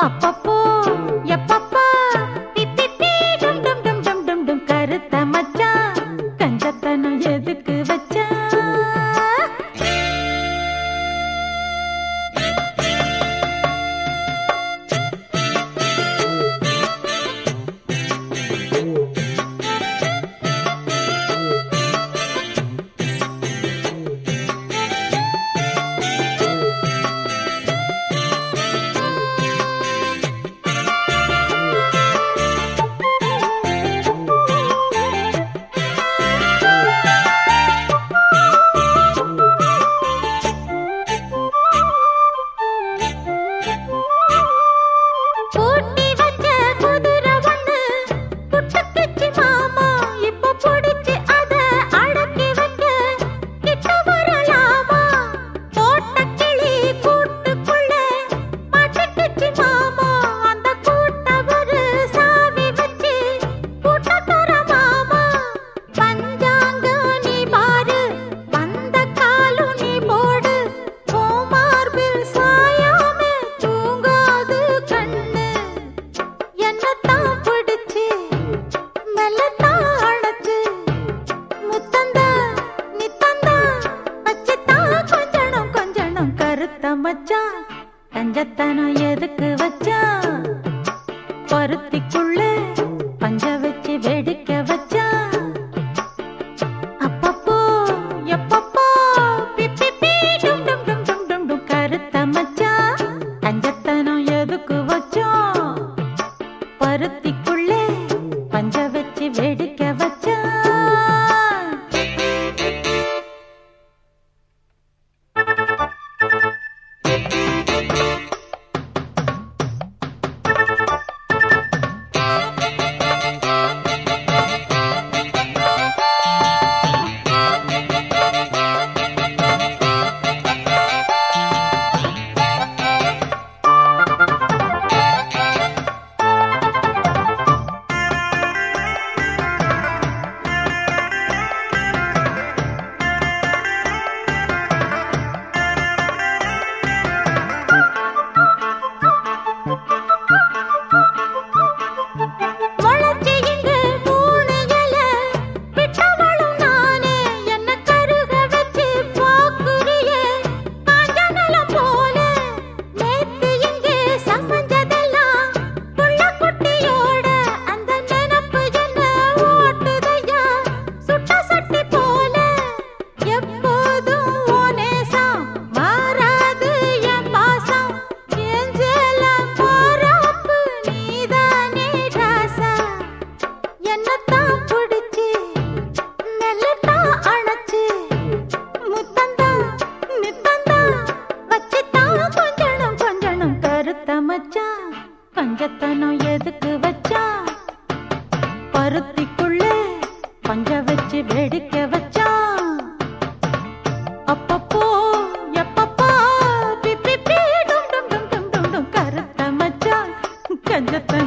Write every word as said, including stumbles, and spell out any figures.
அப்பப்போ எப்பப்பா பிப்பி பீ டும் டும் டும் டும் டும் டும் கருத்த மச்சான் கஞ்சத்தனம் எதுக்கு வச்சா மச்சான் கஞ்சத்தனம் எதுக்கு வச்சா பருத்திக்குள்ள பஞ்ச வச்சு வெடிக்க வச்சா அப்பப்போ எப்பப்போ பிப்பி பீ டும் டும் டும் டும் டும் டும் கருத்த மச்சான் கஞ்சத்தனம் எதுக்கு வச்சா பருத்திக்குள்ள பஞ்ச வச்சு வெடிக்க வச்சா மச்சான் கஞ்சத்தனம் எதுக்கு வச்சா பருத்திக்குள்ள பஞ்ச வச்சு வெடிக்க வச்சா அப்பப்போ எப்பப்போ பிப்பி பீ டும் டும் டும் டும் டும் கருத்த மச்சான் கஞ்சத்தனம்